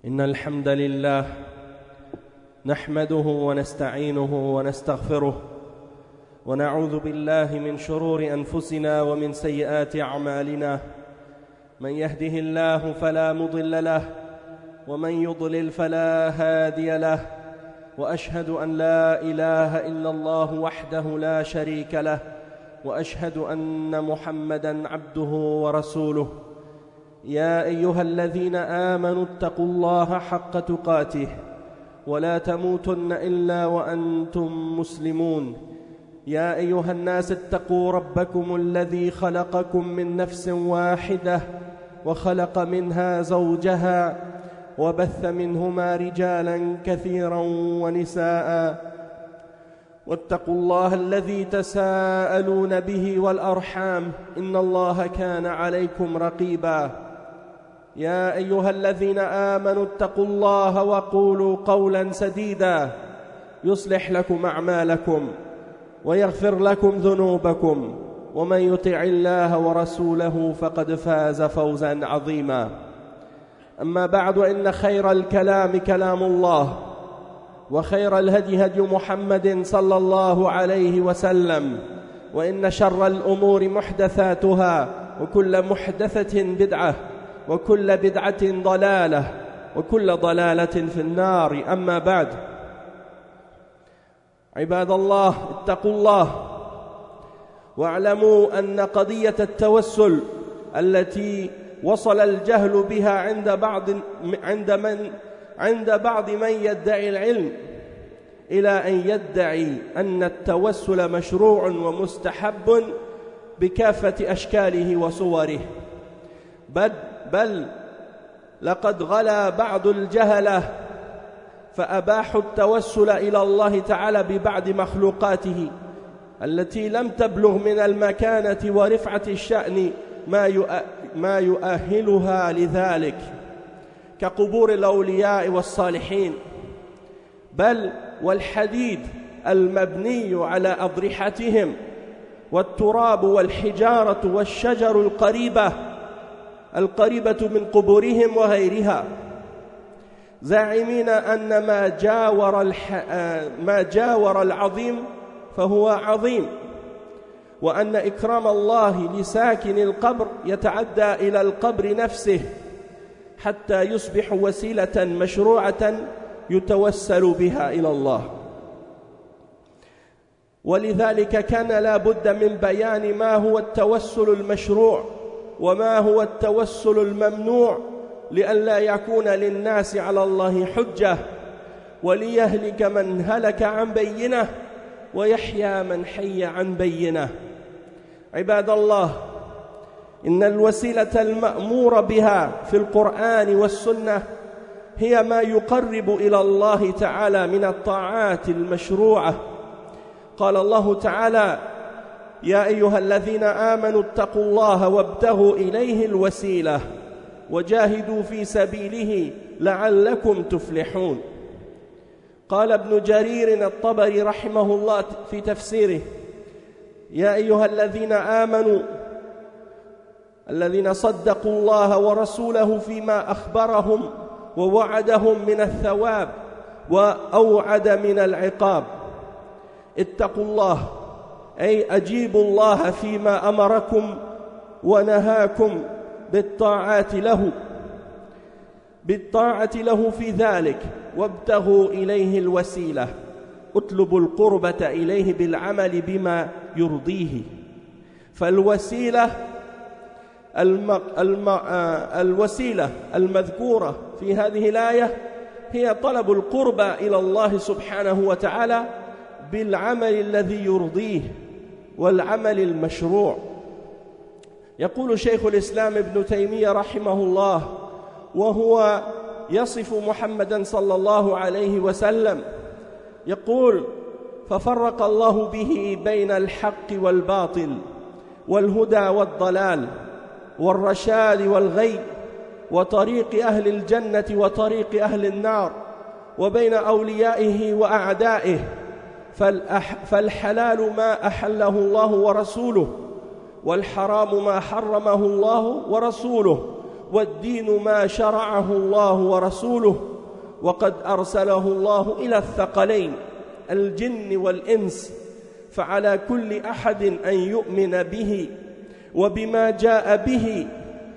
إن الحمد لله نحمده ونستعينه ونستغفره ونعوذ بالله من شرور أنفسنا ومن سيئات أعمالنا. من يهده الله فلا مضل له ومن يضلل فلا هادي له، وأشهد أن لا إله إلا الله وحده لا شريك له، وأشهد أن محمدًا عبده ورسوله. يا أيها الذين آمنوا اتقوا الله حق تقاته ولا تموتن إلا وأنتم مسلمون. يا أيها الناس اتقوا ربكم الذي خلقكم من نفس واحدة وخلق منها زوجها وبث منهما رجالا كثيرا ونساء، واتقوا الله الذي تساءلون به والأرحام إن الله كان عليكم رقيبا. يا أيها الذين آمنوا اتقوا الله وقولوا قولا سديدا يصلح لكم أعمالكم ويغفر لكم ذنوبكم، ومن يطع الله ورسوله فقد فاز فوزا عظيما. أما بعد، إن خير الكلام كلام الله، وخير الهدي هدي محمد صلى الله عليه وسلم، وإن شر الأمور محدثاتها، وكل محدثة بدعة، وكل بدعة ضلالة، وكل ضلالة في النار. أما بعد، عباد الله، اتقوا الله واعلموا أن قضية التوسل التي وصل الجهل بها عند بعض من يدعي العلم إلى أن يدعي أن التوسل مشروع ومستحب بكافة أشكاله وصوره، بل لقد غلا بعض الجهلة فأباحوا التوسل إلى الله تعالى ببعض مخلوقاته التي لم تبلغ من المكانة ورفعة الشأن ما يؤهلها لذلك، كقبور الأولياء والصالحين، بل والحديد المبني على أضرحتهم، والتراب والحجارة والشجر القريبة من قبورهم وغيرها، زاعمين أن ما جاور العظيم فهو عظيم، وأن إكرام الله لساكن القبر يتعدى إلى القبر نفسه حتى يصبح وسيلة مشروعة يتوسل بها إلى الله. ولذلك كان لا بد من بيان ما هو التوسل المشروع وما هو التوسل الممنوع، لئلا يكون للناس على الله حجة، وليهلك من هلك عن بينه ويحيى من حي عن بينه. عباد الله، إن الوسيلة المأمور بها في القرآن والسنة هي ما يقرب إلى الله تعالى من الطاعات المشروعة. قال الله تعالى: يا أيها الذين آمنوا اتقوا الله وابتغوا إليه الوسيلة وجاهدوا في سبيله لعلكم تفلحون. قال ابن جرير الطبري رحمه الله في تفسيره: يا أيها الذين آمنوا الذين صدقوا الله ورسوله فيما أخبرهم ووعدهم من الثواب وأوعد من العقاب. اتقوا الله، أي أجيبوا الله فيما أمركم ونهاكم بالطاعة له في ذلك، وابتغوا إليه الوسيلة، اطلبوا القربة إليه بالعمل بما يرضيه. فالوسيلة الوسيلة المذكورة في هذه الآية هي طلب القربة إلى الله سبحانه وتعالى بالعمل الذي يرضيه والعمل المشروع. يقول شيخ الإسلام ابن تيمية رحمه الله وهو يصف محمدا صلى الله عليه وسلم، يقول: ففرق الله به بين الحق والباطل والهدى والضلال والرشاد والغي، وطريق أهل الجنة وطريق أهل النار، وبين أوليائه وأعدائه. فالحلال ما أحله الله ورسوله، والحرام ما حرمه الله ورسوله، والدين ما شرعه الله ورسوله، وقد أرسله الله إلى الثقلين الجن والإنس، فعلى كل أحد أن يؤمن به وبما جاء به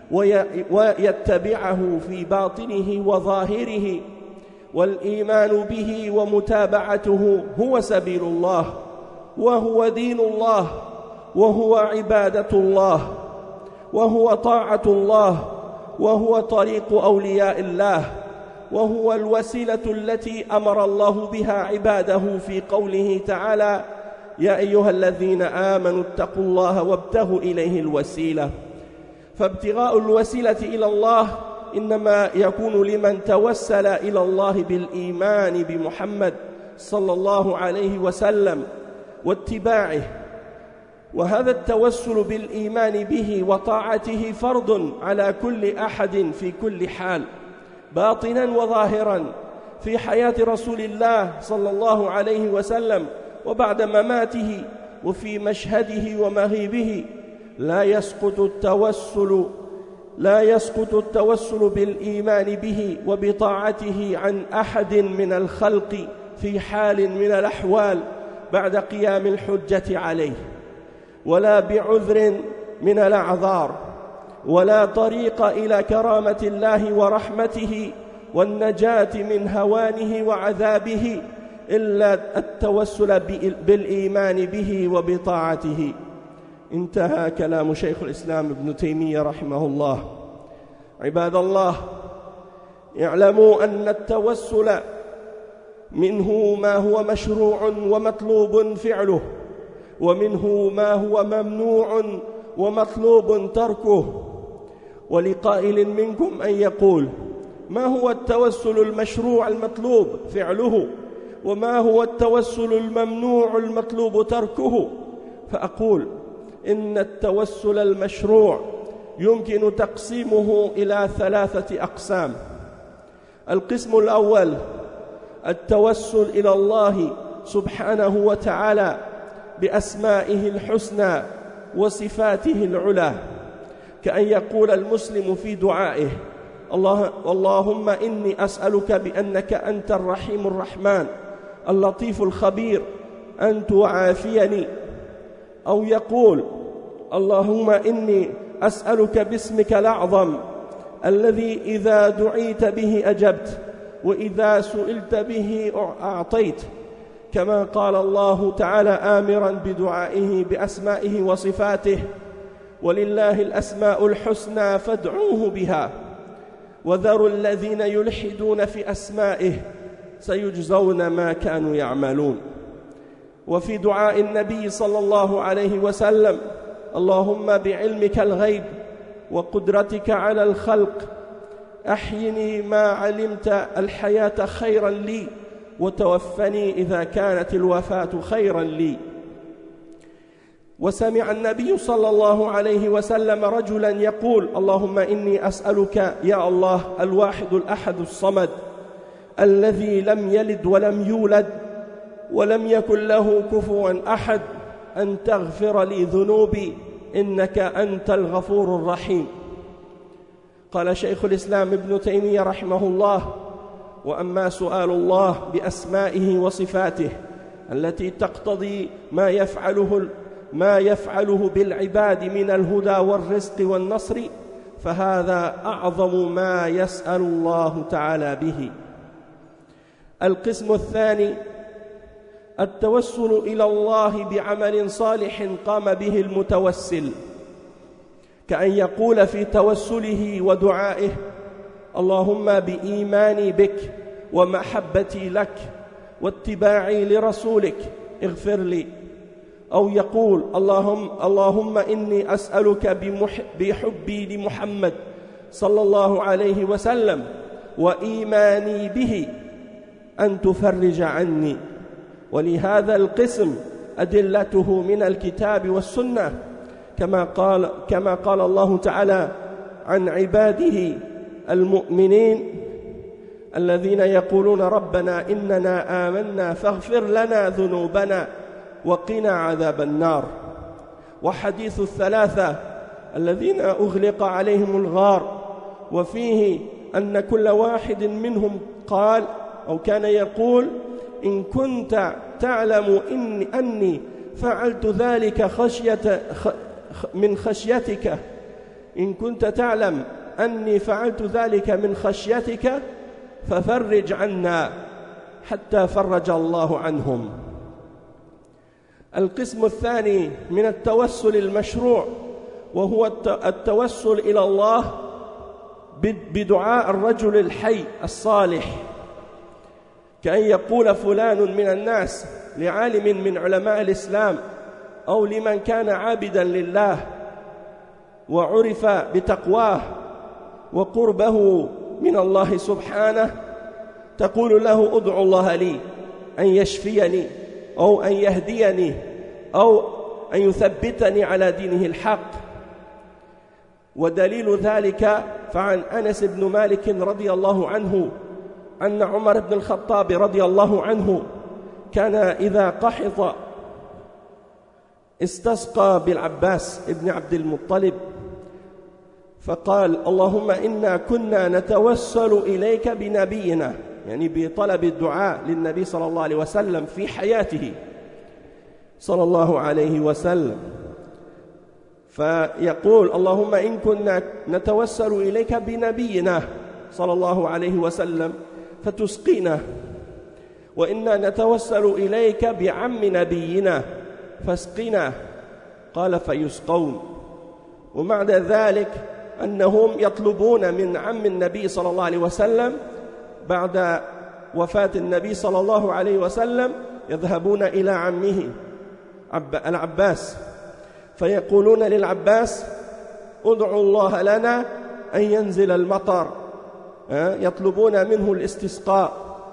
ويتبعه في باطنه وظاهره، والإيمان به ومتابعته هو سبيل الله، وهو دين الله، وهو عبادة الله، وهو طاعة الله، وهو طريق أولياء الله، وهو الوسيلة التي أمر الله بها عباده في قوله تعالى: يا أيها الذين آمنوا اتقوا الله وابتغوا إليه الوسيلة. فابتغاء الوسيلة إلى الله إنما يكون لمن توسل إلى الله بالإيمان بمحمد صلى الله عليه وسلم واتباعه، وهذا التوسل بالإيمان به وطاعته فرض على كل أحد في كل حال، باطنا وظاهرا، في حياة رسول الله صلى الله عليه وسلم وبعد مماته، وفي مشهده ومغيبه. لا يسقط التوسل بالإيمان به وبطاعته عن أحد من الخلق في حال من الأحوال بعد قيام الحجة عليه، ولا بعذر من الأعذار، ولا طريق إلى كرامة الله ورحمته والنجاة من هوانه وعذابه إلا التوسل بالإيمان به وبطاعته. انتهى كلام شيخ الإسلام ابن تيمية رحمه الله. عباد الله، اعلموا أن التوسل منه ما هو مشروع ومطلوب فعله، ومنه ما هو ممنوع ومطلوب تركه. ولقائل منكم أن يقول: ما هو التوسل المشروع المطلوب فعله، وما هو التوسل الممنوع المطلوب تركه؟ فأقول: إن التوسل المشروع يمكن تقسيمه إلى 3 أقسام. القسم الأول التوسل إلى الله سبحانه وتعالى بأسمائه الحسنى وصفاته العلى، كأن يقول المسلم في دعائه: اللهم إني أسألك بأنك أنت الرحيم الرحمن اللطيف الخبير أن تعافيني. أو يقول: اللهم إني أسألك باسمك الأعظم الذي إذا دعيت به أجبت، وإذا سئلت به أعطيت، كما قال الله تعالى آمرا بدعائه بأسمائه وصفاته: ولله الأسماء الحسنى فادعوه بها، وذروا الذين يلحدون في أسمائه سيجزون ما كانوا يعملون. وفي دعاء النبي صلى الله عليه وسلم: اللهم بعلمك الغيب وقدرتك على الخلق أحيني ما علمت الحياة خيرا لي، وتوفني إذا كانت الوفاة خيرا لي. وسمع النبي صلى الله عليه وسلم رجلا يقول: اللهم إني أسألك يا الله الواحد الأحد الصمد الذي لم يلد ولم يولد ولم يكن له كفوا أحد أن تغفر لي ذنوبي إنك أنت الغفور الرحيم. قال شيخ الإسلام ابن تيمية رحمه الله: وأما سؤال الله بأسمائه وصفاته التي تقتضي ما يفعله بالعباد من الهدى والرزق والنصر، فهذا أعظم ما يسأل الله تعالى به. القسم الثاني التوسل إلى الله بعمل صالح قام به المتوسل، كأن يقول في توسله ودعائه: اللهم بإيماني بك ومحبتي لك واتباعي لرسولك اغفر لي. أو يقول: اللهم إني أسألك بحبي لمحمد صلى الله عليه وسلم وإيماني به أن تفرج عني. ولهذا القسم أدلته من الكتاب والسنة، كما قال الله تعالى عن عباده المؤمنين الذين يقولون: ربنا إننا آمنا فاغفر لنا ذنوبنا وقنا عذاب النار. وحديث 3 الذين أغلق عليهم الغار وفيه أن كل واحد منهم قال أو كان يقول: إن كنت تعلم أني فعلت ذلك من خشيتك، إن كنت تعلم أني فعلت ذلك من خشيتك ففرج عنا حتى فرج الله عنهم. القسم الثاني من التوسل المشروع وهو التوسل إلى الله بدعاء الرجل الحي الصالح، كأن يقول فلان من الناس لعالم من علماء الإسلام أو لمن كان عابدا لله وعرف بتقواه وقربه من الله سبحانه، تقول له: ادعو الله لي أن يشفيني أو أن يهديني أو أن يثبتني على دينه الحق. ودليل ذلك فعن أنس بن مالك رضي الله عنه أن عمر بن الخطاب رضي الله عنه كان إذا قحط استسقى بالعباس بن عبد المطلب فقال: اللهم إنا كنا نتوسل إليك بنبينا، يعني بطلب الدعاء للنبي صلى الله عليه وسلم في حياته صلى الله عليه وسلم، فيقول: اللهم إن كنا نتوسل إليك بنبينا صلى الله عليه وسلم فتسقينا، وإنا نتوسل إليك بعم نبينا فاسقنا. قال: فيسقون. ومعنى ذلك أنهم يطلبون من عم النبي صلى الله عليه وسلم بعد وفاة النبي صلى الله عليه وسلم، يذهبون إلى عمه العباس فيقولون للعباس: ادعوا الله لنا أن ينزل المطر، يطلبون منه الاستسقاء.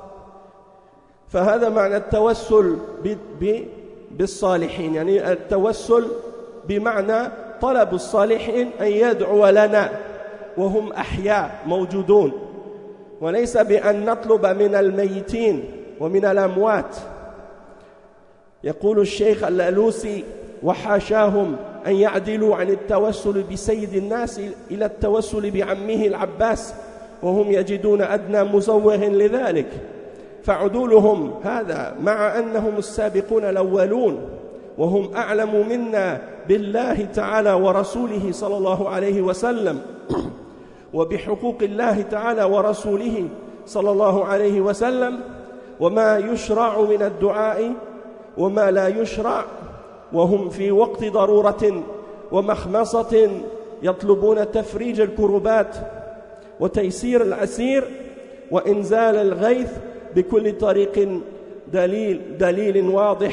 فهذا معنى التوسل بالصالحين، يعني التوسل بمعنى طلب الصالحين أن يدعو لنا وهم أحياء موجودون، وليس بأن نطلب من الميتين ومن الأموات. يقول الشيخ الألوسي: وحاشاهم أن يعدلوا عن التوسل بسيد الناس إلى التوسل بعمه العباس وهم يجدون أدنى مزوه لذلك، فعدولهم هذا مع أنهم السابقون الأولون وهم أعلم منا بالله تعالى ورسوله صلى الله عليه وسلم وبحقوق الله تعالى ورسوله صلى الله عليه وسلم، وما يشرع من الدعاء وما لا يشرع، وهم في وقت ضرورة ومخمصة يطلبون تفريج الكربات وتيسير العسير وإنزال الغيث بكل طريق دليل واضح،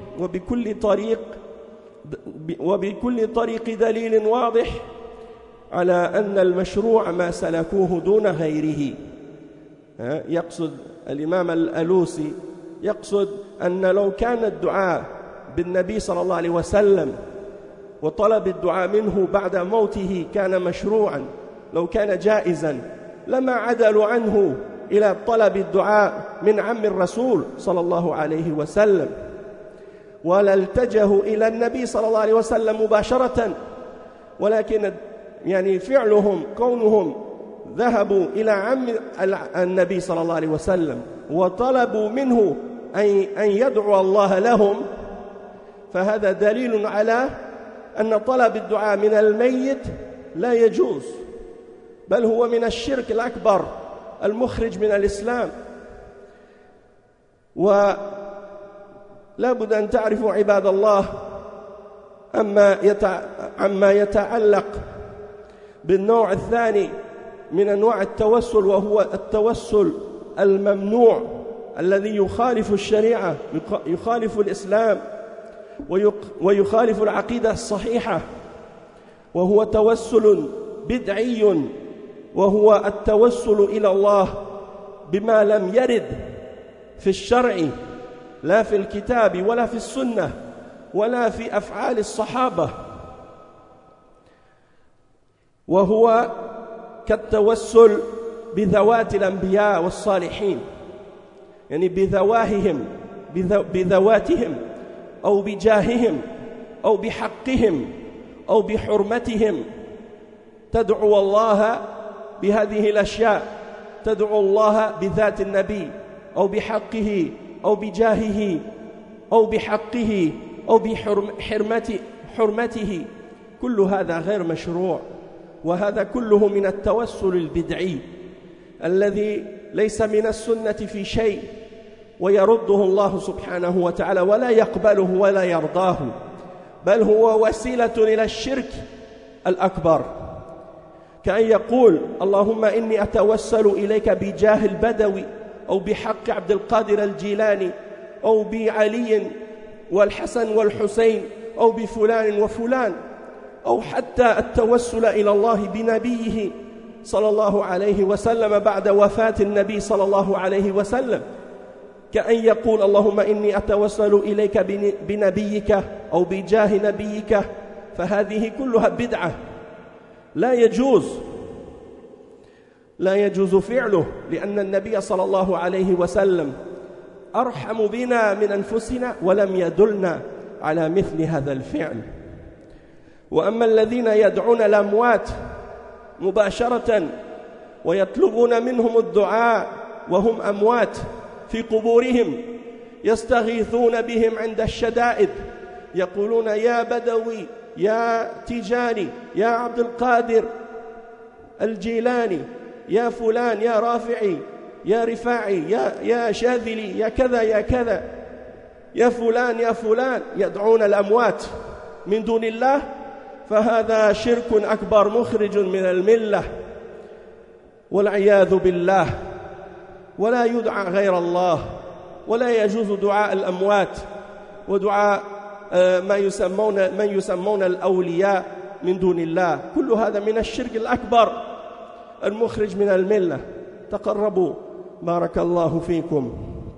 وبكل طريق دليل واضح على أن المشروع ما سلكوه دون غيره. يقصد الإمام الألوسي يقصد أن لو كان الدعاء بالنبي صلى الله عليه وسلم وطلب الدعاء منه بعد موته كان مشروعا، لو كان جائزا، لما عدلوا عنه إلى طلب الدعاء من عم الرسول صلى الله عليه وسلم، ولا التجهوا إلى النبي صلى الله عليه وسلم مباشرة، ولكن يعني فعلهم كونهم ذهبوا إلى عم النبي صلى الله عليه وسلم وطلبوا منه أن يدعو الله لهم، فهذا دليل على أن طلب الدعاء من الميت لا يجوز، بل هو من الشرك الأكبر المخرج من الإسلام. ولا بد أن تعرفوا عباد الله عما يتعلق بالنوع الثاني من أنواع التوسل، وهو التوسل الممنوع الذي يخالف الشريعة، يخالف الإسلام ويخالف العقيدة الصحيحة، وهو توسل بدعي، وهو التوسل إلى الله بما لم يرد في الشرع، لا في الكتاب ولا في السنة ولا في أفعال الصحابة، وهو كالتوسل بذوات الأنبياء والصالحين، يعني بذواتهم أو بجاههم أو بحقهم أو بحرمتهم، تدعو الله بهذه الأشياء، تدعو الله بذات النبي أو بحقه أو بجاهه أو بحقه أو بحرمته، كل هذا غير مشروع، وهذا كله من التوسل البدعي الذي ليس من السنة في شيء، ويرده الله سبحانه وتعالى ولا يقبله ولا يرضاه، بل هو وسيلة إلى الشرك الأكبر، كأن يقول اللهم إني أتوسل إليك بجاه البدوي أو بحق عبد القادر الجيلاني أو بعلي والحسن والحسين أو بفلان وفلان، أو حتى التوسل إلى الله بنبيه صلى الله عليه وسلم بعد وفاة النبي صلى الله عليه وسلم، كأن يقول اللهم إني أتوسل إليك بنبيك أو بجاه نبيك، فهذه كلها بدعة لا يجوز فعله، لأن النبي صلى الله عليه وسلم أرحم بنا من أنفسنا ولم يدلنا على مثل هذا الفعل. وأما الذين يدعون الأموات مباشرة ويطلبون منهم الدعاء وهم أموات في قبورهم، يستغيثون بهم عند الشدائد، يقولون يا بدوي يا تيجاني يا عبد القادر الجيلاني يا فلان يا رافعي يا رفاعي يا شاذلي يا كذا يا كذا يا فلان، يدعون الأموات من دون الله، فهذا شرك أكبر مخرج من الملة والعياذ بالله. ولا يدعى غير الله، ولا يجوز دعاء الأموات ودعاء من يسمون الأولياء من دون الله، كل هذا من الشرك الأكبر المخرج من الملة. تقربوا بارك الله فيكم.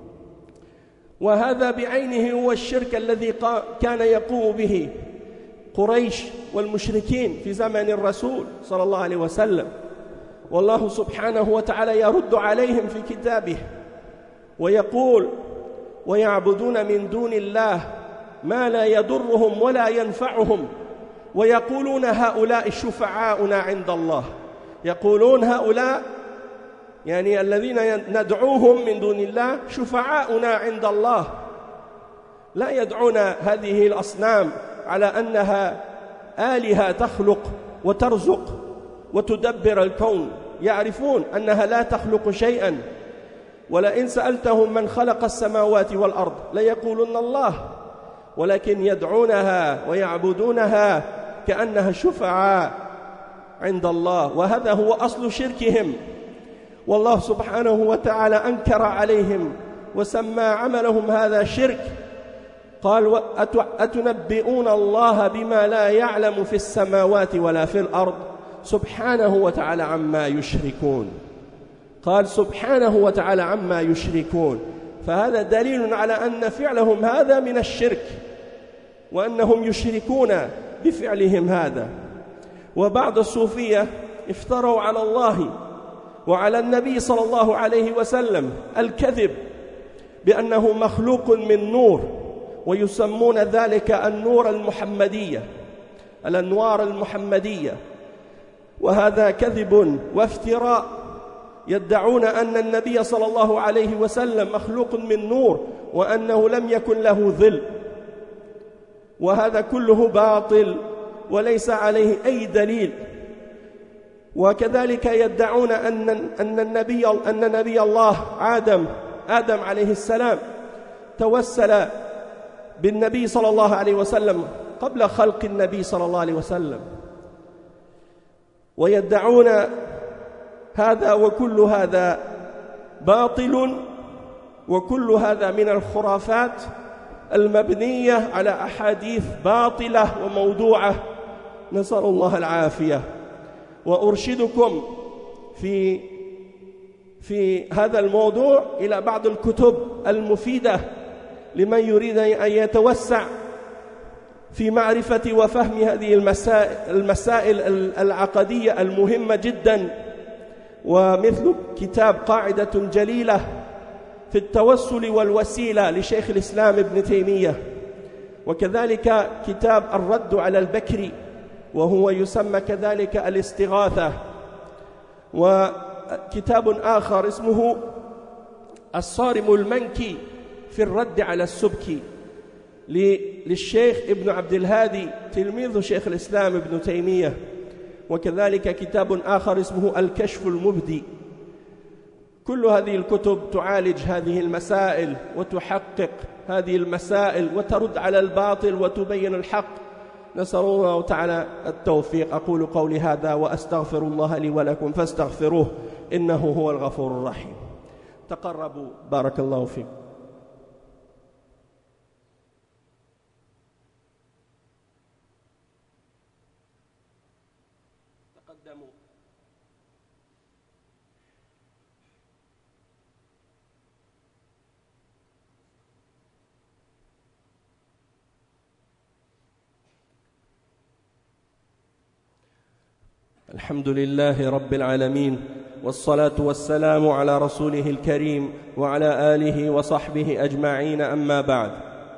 وهذا بعينه هو الشرك الذي كان يقوم به قريش والمشركين في زمن الرسول صلى الله عليه وسلم، والله سبحانه وتعالى يرد عليهم في كتابه ويقول ويعبدون من دون الله ما لا يضرهم ولا ينفعهم ويقولون هؤلاء شفعاؤنا عند الله. يقولون هؤلاء يعني الذين ندعوهم من دون الله شفعاؤنا عند الله، لا يدعون هذه الأصنام على أنها آلهة تخلق وترزق وتدبر الكون، يعرفون أنها لا تخلق شيئا، ولئن سألتهم من خلق السماوات والأرض ليقولن الله، ولكن يدعونها ويعبدونها كأنها شفعاء عند الله، وهذا هو أصل شركهم. والله سبحانه وتعالى أنكر عليهم وسمى عملهم هذا شرك، قال أتنبئون الله بما لا يعلم في السماوات ولا في الأرض سبحانه وتعالى عما يشركون. قال سبحانه وتعالى عما يشركون، فهذا دليل على أن فعلهم هذا من الشرك، وأنهم يشركون بفعلهم هذا. وبعض الصوفية افتروا على الله وعلى النبي صلى الله عليه وسلم الكذب بأنه مخلوق من نور، ويسمون ذلك النور المحمدية، الأنوار المحمدية، وهذا كذب وافتراء. يدعون أن النبي صلى الله عليه وسلم مخلوق من نور وأنه لم يكن له ظل، وهذا كله باطل وليس عليه أي دليل. وكذلك يدعون أن نبي الله آدم عليه السلام توسل بالنبي صلى الله عليه وسلم قبل خلق النبي صلى الله عليه وسلم، ويدعون هذا، وكل هذا باطل، وكل هذا من الخرافات المبنية على أحاديث باطلة وموضوعة، نسأل الله العافية. وأرشدكم في هذا الموضوع إلى بعض الكتب المفيدة لمن يريد أن يتوسع في معرفة وفهم هذه المسائل العقدية المهمة جدا، ومثل كتاب قاعدة جليلة في التوسل والوسيلة لشيخ الإسلام ابن تيمية، وكذلك كتاب الرد على البكري وهو يسمى كذلك الاستغاثة، وكتاب آخر اسمه الصارم المنكي في الرد على السبكي للشيخ ابن عبد الهادي تلميذ شيخ الإسلام ابن تيمية. وكذلك كتاب آخر اسمه الكشف المبدي. كل هذه الكتب تعالج هذه المسائل وتحقق هذه المسائل وترد على الباطل وتبين الحق. نسأل الله تعالى التوفيق. أقول قولي هذا وأستغفر الله لي ولكم فاستغفروه إنه هو الغفور الرحيم. تقربوا بارك الله فيكم. تقدموا. الحمد لله رب العالمين والصلاة والسلام على رسوله الكريم وعلى آله وصحبه أجمعين. أما بعد،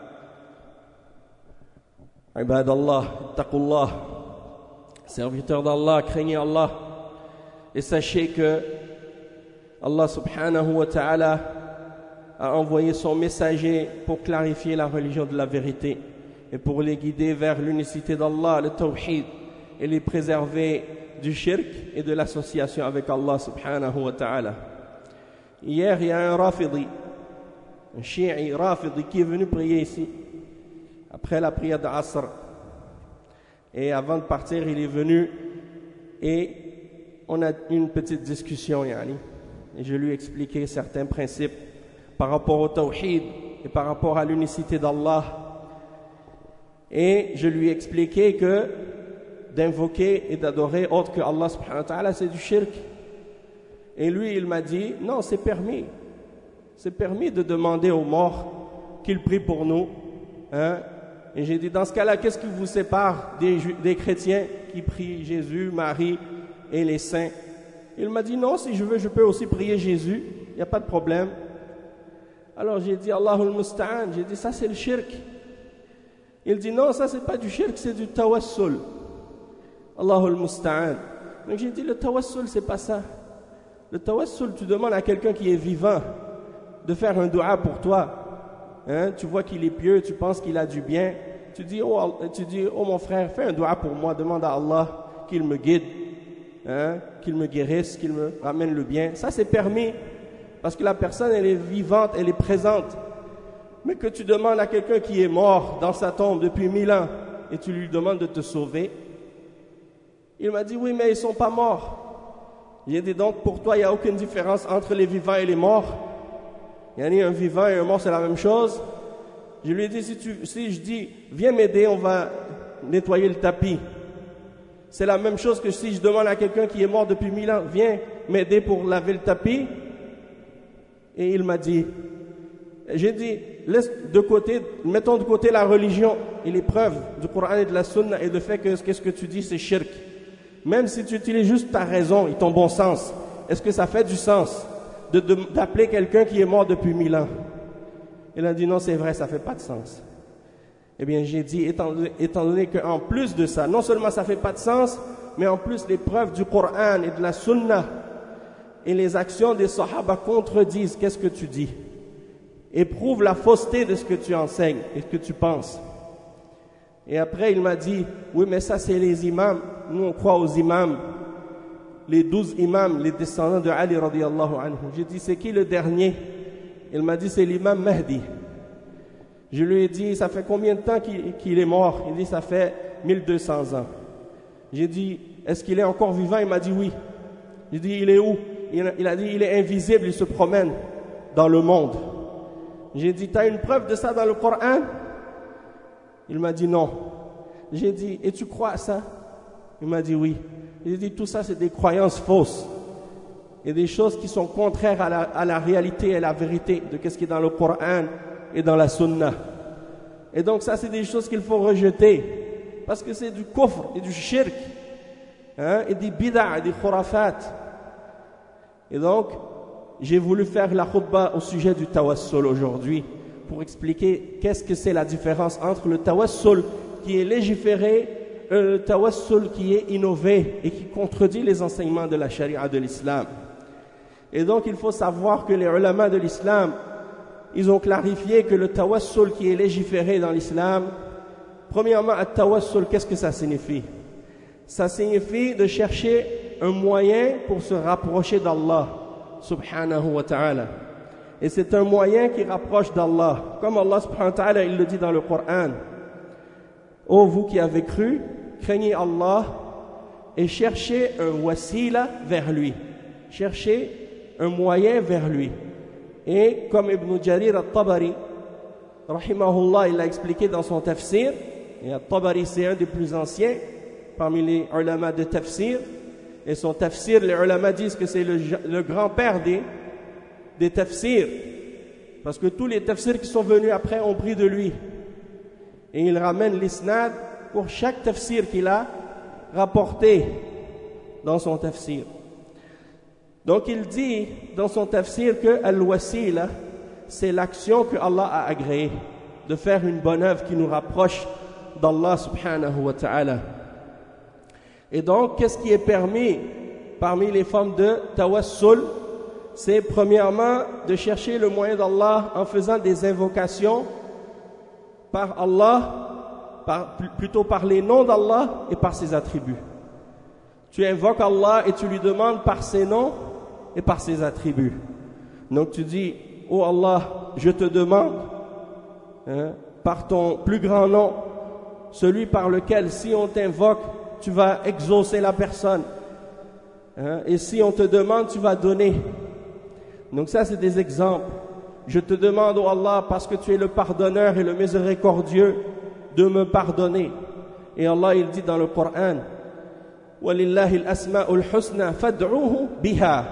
عباد الله اتقوا الله. Serviteurs d'Allah, craignez Allah et sachez que Allah subhanahu wa ta'ala a envoyé son messager pour clarifier la religion de la vérité et pour les guider vers l'unicité d'Allah, le tawhid, et les préserver du shirk et de l'association avec Allah subhanahu wa ta'ala. Hier, il y a un Rafidi, un chi'i Rafidi qui est venu prier ici après la prière d'Asr. Et avant de partir, il est venu et on a eu une petite discussion, yani. Et je lui ai expliqué certains principes par rapport au tawhid et par rapport à l'unicité d'Allah. Et je lui ai expliqué que d'invoquer et d'adorer autre que Allah subhanahu wa ta'ala, c'est du shirk. Et lui, il m'a dit, non, c'est permis. C'est permis de demander aux morts qu'ils prient pour nous. Hein? Et j'ai dit, dans ce cas-là, qu'est-ce qui vous sépare des chrétiens qui prient Jésus, Marie et les saints? Il m'a dit, non, si je veux, je peux aussi prier Jésus. Il n'y a pas de problème. Alors j'ai dit, Allahul Musta'an. J'ai dit, ça c'est le shirk. Il dit, non, ça c'est pas du shirk, c'est du tawassul. Allahul Musta'an. Donc j'ai dit, le tawassul, c'est pas ça. Le tawassul, tu demandes à quelqu'un qui est vivant de faire un dua pour toi. Hein? Tu vois qu'il est pieux, tu penses qu'il a du bien. Tu dis, oh mon frère, fais un dua pour moi, demande à Allah qu'il me guide, hein? Qu'il me guérisse, qu'il me ramène le bien. Ça, c'est permis. Parce que la personne, elle est vivante, elle est présente. Mais que tu demandes à quelqu'un qui est mort dans sa tombe depuis 1000 ans et tu lui demandes de te sauver, il m'a dit, oui, mais ils ne sont pas morts. J'ai dit, donc, pour toi, il n'y a aucune différence entre les vivants et les morts. Il y a un vivant et un mort, c'est la même chose. Je lui ai dit, si je dis, viens m'aider, on va nettoyer le tapis. C'est la même chose que si je demande à quelqu'un qui est mort depuis 1000 ans, viens m'aider pour laver le tapis. Et il m'a dit, j'ai dit, mettons de côté la religion et les preuves du Coran et de la Sunna et le fait que qu'est-ce que tu dis, c'est shirk. Même si tu utilises juste ta raison et ton bon sens, est-ce que ça fait du sens d'appeler quelqu'un qui est mort depuis 1000 ans? Il a dit non, c'est vrai, ça ne fait pas de sens. Eh bien, j'ai dit, étant donné qu'en plus de ça, non seulement ça ne fait pas de sens, mais en plus les preuves du Coran et de la Sunna et les actions des Sahaba contredisent qu'est-ce que tu dis et prouvent la fausseté de ce que tu enseignes et ce que tu penses. Et après, il m'a dit, oui, mais ça, c'est les imams. Nous, on croit aux imams. Les 12 imams, les descendants de Ali, radiyallahu anhu. J'ai dit, c'est qui le dernier? Il m'a dit, c'est l'imam Mahdi. Je lui ai dit, ça fait combien de temps qu'il est mort? Il dit, ça fait 1200 ans. J'ai dit, est-ce qu'il est encore vivant? Il m'a dit, oui. J'ai dit, il est où? Il a dit, il est invisible, il se promène dans le monde. J'ai dit, tu as une preuve de ça dans le Coran? Il m'a dit non. J'ai dit, et tu crois à ça? Il m'a dit oui. J'ai dit, tout ça c'est des croyances fausses et des choses qui sont contraires à la réalité et à la vérité de ce qui est dans le Coran et dans la Sunna. Et donc ça c'est des choses qu'il faut rejeter parce que c'est du kufr et du shirk, hein, et des bid'a et des khurafat. Et donc j'ai voulu faire la khutbah au sujet du tawassul aujourd'hui pour expliquer qu'est-ce que c'est la différence entre le tawassul qui est légiféré, un tawassul qui est innové et qui contredit les enseignements de la charia de l'islam. Et donc il faut savoir que les ulama de l'islam, ils ont clarifié que le tawassul qui est légiféré dans l'islam, premièrement, at-tawassul, qu'est-ce que ça signifie? Ça signifie de chercher un moyen pour se rapprocher d'Allah, subhanahu wa ta'ala. Et c'est un moyen qui rapproche d'Allah. Comme Allah subhanahu wa ta'ala, il le dit dans le Coran. Ô vous qui avez cru, craignez Allah et cherchez un wasila vers lui. Cherchez un moyen vers lui. Et comme Ibn Jarir al-Tabari, rahimahullah, il l'a expliqué dans son tafsir, et al-Tabari c'est un des plus anciens parmi les ulama de tafsir, et son tafsir, les ulama disent que c'est le grand-père des tafsirs, parce que tous les tafsirs qui sont venus après ont pris de lui. Et il ramène l'isnad pour chaque tafsir qu'il a rapporté dans son tafsir. Donc il dit dans son tafsir que al-wasila, c'est l'action que Allah a agréée, de faire une bonne œuvre qui nous rapproche d'Allah subhanahu wa ta'ala. Et donc, qu'est-ce qui est permis parmi les formes de tawassul? C'est premièrement de chercher le moyen d'Allah en faisant des invocations par Allah, plutôt par les noms d'Allah et par ses attributs. Tu invoques Allah et tu lui demandes par ses noms et par ses attributs. Donc tu dis, oh Allah, je te demande, par ton plus grand nom, celui par lequel si on t'invoque, tu vas exaucer la personne. Et si on te demande, tu vas donner. Donc ça, c'est des exemples. Je te demande, oh Allah, parce que tu es le pardonneur et le miséricordieux, de me pardonner. Et Allah, il dit dans le Coran, وَلِلَّهِ الْأَسْمَاءُ الْحُسْنَى فَادْعُوهُ بِهَا.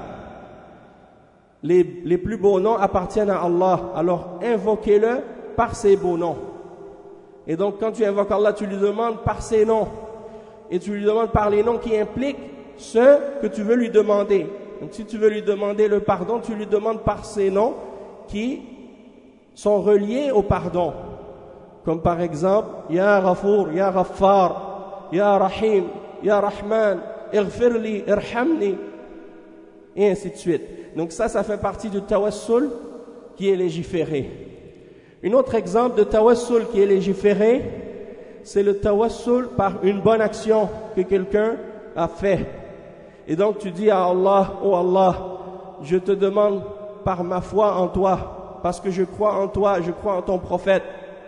Les plus beaux noms appartiennent à Allah. Alors invoquez-le par ses beaux noms. Et donc quand tu invoques Allah, tu lui demandes par ses noms. Et tu lui demandes par les noms qui impliquent ce que tu veux lui demander. Donc si tu veux lui demander le pardon, tu lui demandes par ces noms qui sont reliés au pardon. Comme par exemple, Ya Ghafour, Ya Ghaffar, Ya Rahim, Ya Rahman, Ighfirli, Irhamni, et ainsi de suite. Donc ça fait partie du tawassul qui est légiféré. Un autre exemple de tawassul qui est légiféré, c'est le tawassul par une bonne action que quelqu'un a fait. Et donc tu dis à Allah, oh Allah, je te demande par ma foi en toi, parce que je crois en toi, je crois en ton prophète.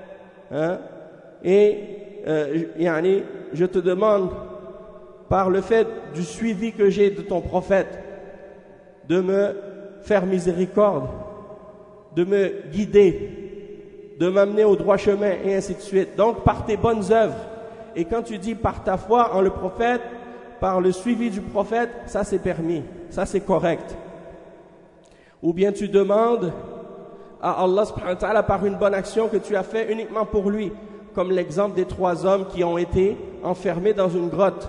Je te demande par le fait du suivi que j'ai de ton prophète, de me faire miséricorde, de me guider, de m'amener au droit chemin, et ainsi de suite. Donc, par tes bonnes œuvres. Et quand tu dis par ta foi en le prophète, par le suivi du prophète, ça c'est permis, ça c'est correct. Ou bien tu demandes à Allah subhanahu wa ta'ala par une bonne action que tu as fait uniquement pour lui, comme l'exemple des 3 hommes qui ont été enfermés dans une grotte.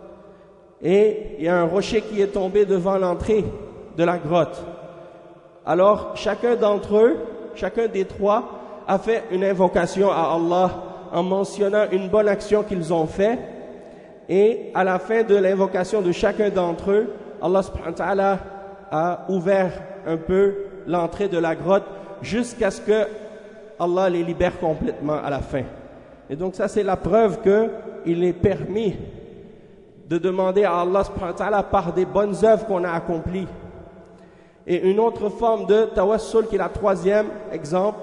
Et il y a un rocher qui est tombé devant l'entrée de la grotte. Alors, chacun d'entre eux, chacun des 3, a fait une invocation à Allah en mentionnant une bonne action qu'ils ont fait. Et à la fin de l'invocation de chacun d'entre eux, Allah subhanahu wa ta'ala a ouvert un peu l'entrée de la grotte jusqu'à ce que Allah les libère complètement à la fin. Et donc ça c'est la preuve qu'il est permis de demander à Allah subhanahu wa ta'ala par des bonnes œuvres qu'on a accomplies. Et une autre forme de tawassul qui est la 3e exemple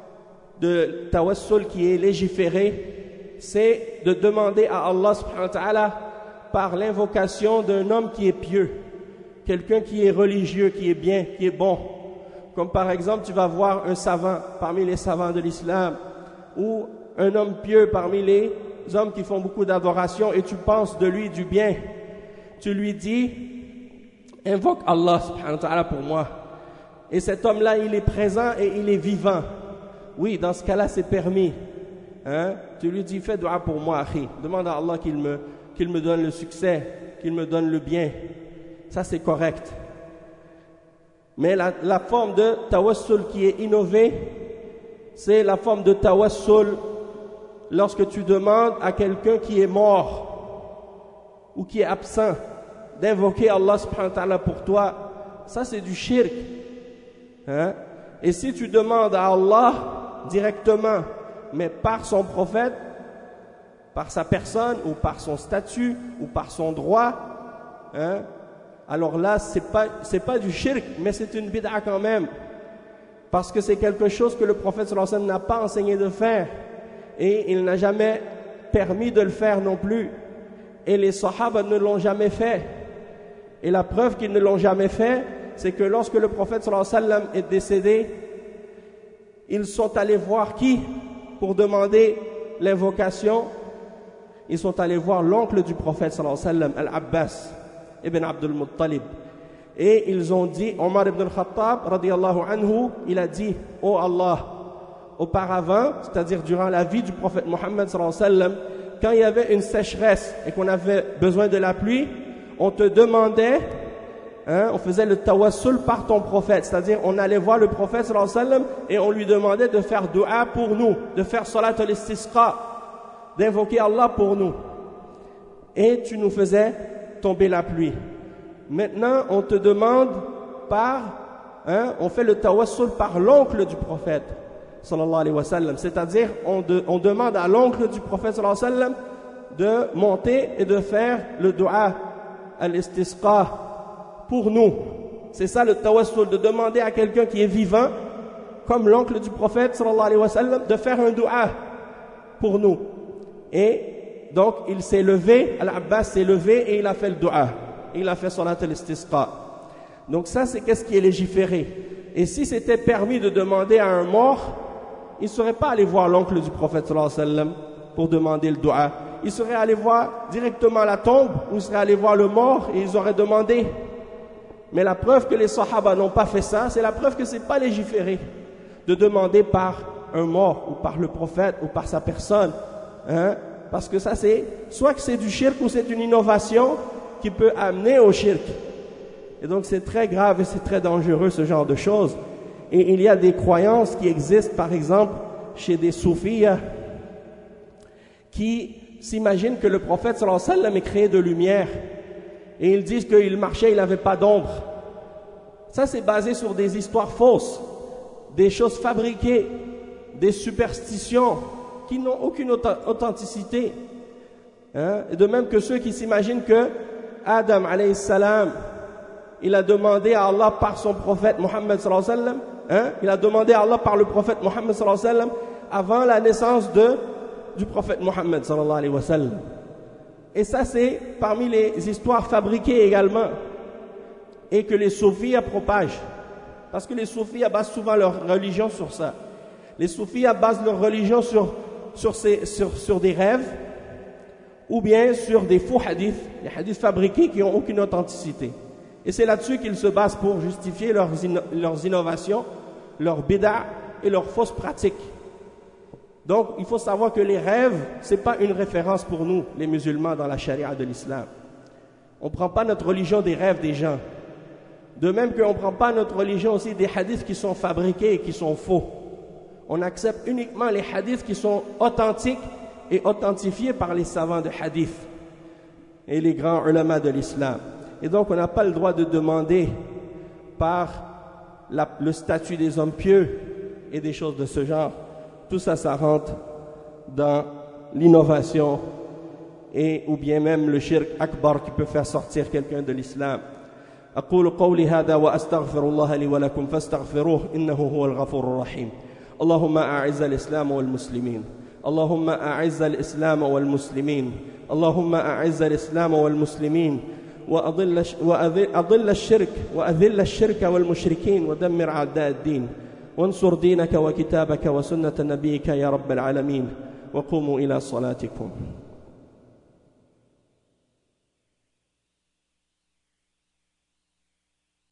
de tawassul qui est légiféré, c'est de demander à Allah subhanahu wa ta'ala par l'invocation d'un homme qui est pieux, quelqu'un qui est religieux, qui est bien, qui est bon. Comme par exemple, tu vas voir un savant parmi les savants de l'islam ou un homme pieux parmi les hommes qui font beaucoup d'adoration et tu penses de lui du bien. Tu lui dis, invoque Allah subhanahu wa ta'ala pour moi. Et cet homme-là, il est présent et il est vivant. Oui, dans ce cas-là, c'est permis. Tu lui dis, fais dua pour moi, akhi. Demande à Allah qu'il me donne le succès, qu'il me donne le bien. Ça, c'est correct. Mais la forme de tawassul qui est innovée, c'est la forme de tawassul lorsque tu demandes à quelqu'un qui est mort ou qui est absent, d'invoquer Allah subhanahu wa ta'ala pour toi, ça c'est du shirk. Hein? Et si tu demandes à Allah directement, mais par son prophète, par sa personne, ou par son statut, ou par son droit, hein? Alors là, c'est pas du shirk, mais c'est une bid'a quand même. Parce que c'est quelque chose que le prophète sallallahu alayhi wa sallam n'a pas enseigné de faire. Et il n'a jamais permis de le faire non plus. Et les sahaba ne l'ont jamais fait. Et la preuve qu'ils ne l'ont jamais fait, c'est que lorsque le prophète sallallahu alayhi wa sallam est décédé, ils sont allés voir qui pour demander l'invocation? Ils sont allés voir l'oncle du prophète sallallahu alayhi wa sallam, Al-Abbas ibn Abdul Muttalib. Et ils ont dit, Omar ibn al-Khattab, radiyallahu anhu, il a dit, oh Allah, auparavant, c'est-à-dire durant la vie du prophète Mohammed sallallahu alayhi wa sallam, quand il y avait une sécheresse et qu'on avait besoin de la pluie, on te demandait, hein, on faisait le tawassul par ton prophète, c'est-à-dire on allait voir le prophète sallallahu alayhi wa sallam et on lui demandait de faire dua pour nous, de faire salat al-istisqa, d'invoquer Allah pour nous. Et tu nous faisais tomber la pluie. Maintenant, on te demande on fait le tawassul par l'oncle du prophète sallallahu alayhi wa sallam, c'est-à-dire on demande à l'oncle du prophète sallallahu alayhi wa sallam de monter et de faire le dua al-istisqa pour nous. C'est ça le tawassul, de demander à quelqu'un qui est vivant, comme l'oncle du prophète sallallahu alayhi wa sallam, de faire un dua pour nous. Et donc il s'est levé, Al-Abbas s'est levé et il a fait le dua. Il a fait salat al-istisqa. Donc ça, c'est qu'est-ce qui est légiféré. Et si c'était permis de demander à un mort, il ne serait pas allé voir l'oncle du prophète sallallahu alayhi wa sallam pour demander le dua. Il serait allé voir directement la tombe, ou il serait allé voir le mort et ils auraient demandé. Mais la preuve que les sahaba n'ont pas fait ça, c'est la preuve que ce n'est pas légiféré de demander par un mort, ou par le prophète, ou par sa personne. Hein? Parce que ça, c'est soit que c'est du shirk ou c'est une innovation qui peut amener au shirk. Et donc c'est très grave et c'est très dangereux ce genre de choses. Et il y a des croyances qui existent, par exemple, chez des soufis qui s'imaginent que le prophète sallallahu alayhi wa sallam est créé de lumière. Et ils disent qu'il marchait, il n'avait pas d'ombre. Ça, c'est basé sur des histoires fausses, des choses fabriquées, des superstitions qui n'ont aucune authenticité. Hein? Et de même que ceux qui s'imaginent que Adam alayhi salam, il a demandé à Allah par son prophète Mohammed sallallahu alayhi wa sallam, hein? Il a demandé à Allah par le prophète Mohammed sallallahu alayhi wa sallam avant la naissance du prophète Mohammed sallallahu alayhi wa sallam. Et ça, c'est parmi les histoires fabriquées également et que les soufis propagent. Parce que les soufis basent souvent leur religion sur ça. Les soufis basent leur religion sur des rêves ou bien sur des faux hadiths, des hadiths fabriqués qui n'ont aucune authenticité. Et c'est là-dessus qu'ils se basent pour justifier leurs innovations, leurs bid'a et leurs fausses pratiques. Donc, il faut savoir que les rêves, ce n'est pas une référence pour nous, les musulmans, dans la charia de l'islam. On ne prend pas notre religion des rêves des gens. De même qu'on ne prend pas notre religion aussi des hadiths qui sont fabriqués et qui sont faux. On accepte uniquement les hadiths qui sont authentiques et authentifiés par les savants de hadith et les grands ulama de l'islam. Et donc, on n'a pas le droit de demander par le statut des hommes pieux et des choses de ce genre. Tout ça, ça rentre dans l'innovation et ou bien même le shirk akbar qui peut faire sortir quelqu'un de l'islam. أقول قولي هذا وأستغفر الله لي ولكم فاستغفروه إنه هو الغفور الرحيم. اللهم أعز الإسلام والمسلمين. اللهم أعز الإسلام والمسلمين. اللهم أعز الإسلام والمسلمين وأضل الشرك وأذل الشرك والمشركين ودمر أعداء الدين وانصر دينك وكتابك وسنة نبيك يا رب العالمين وقوموا إلى صلاتكم.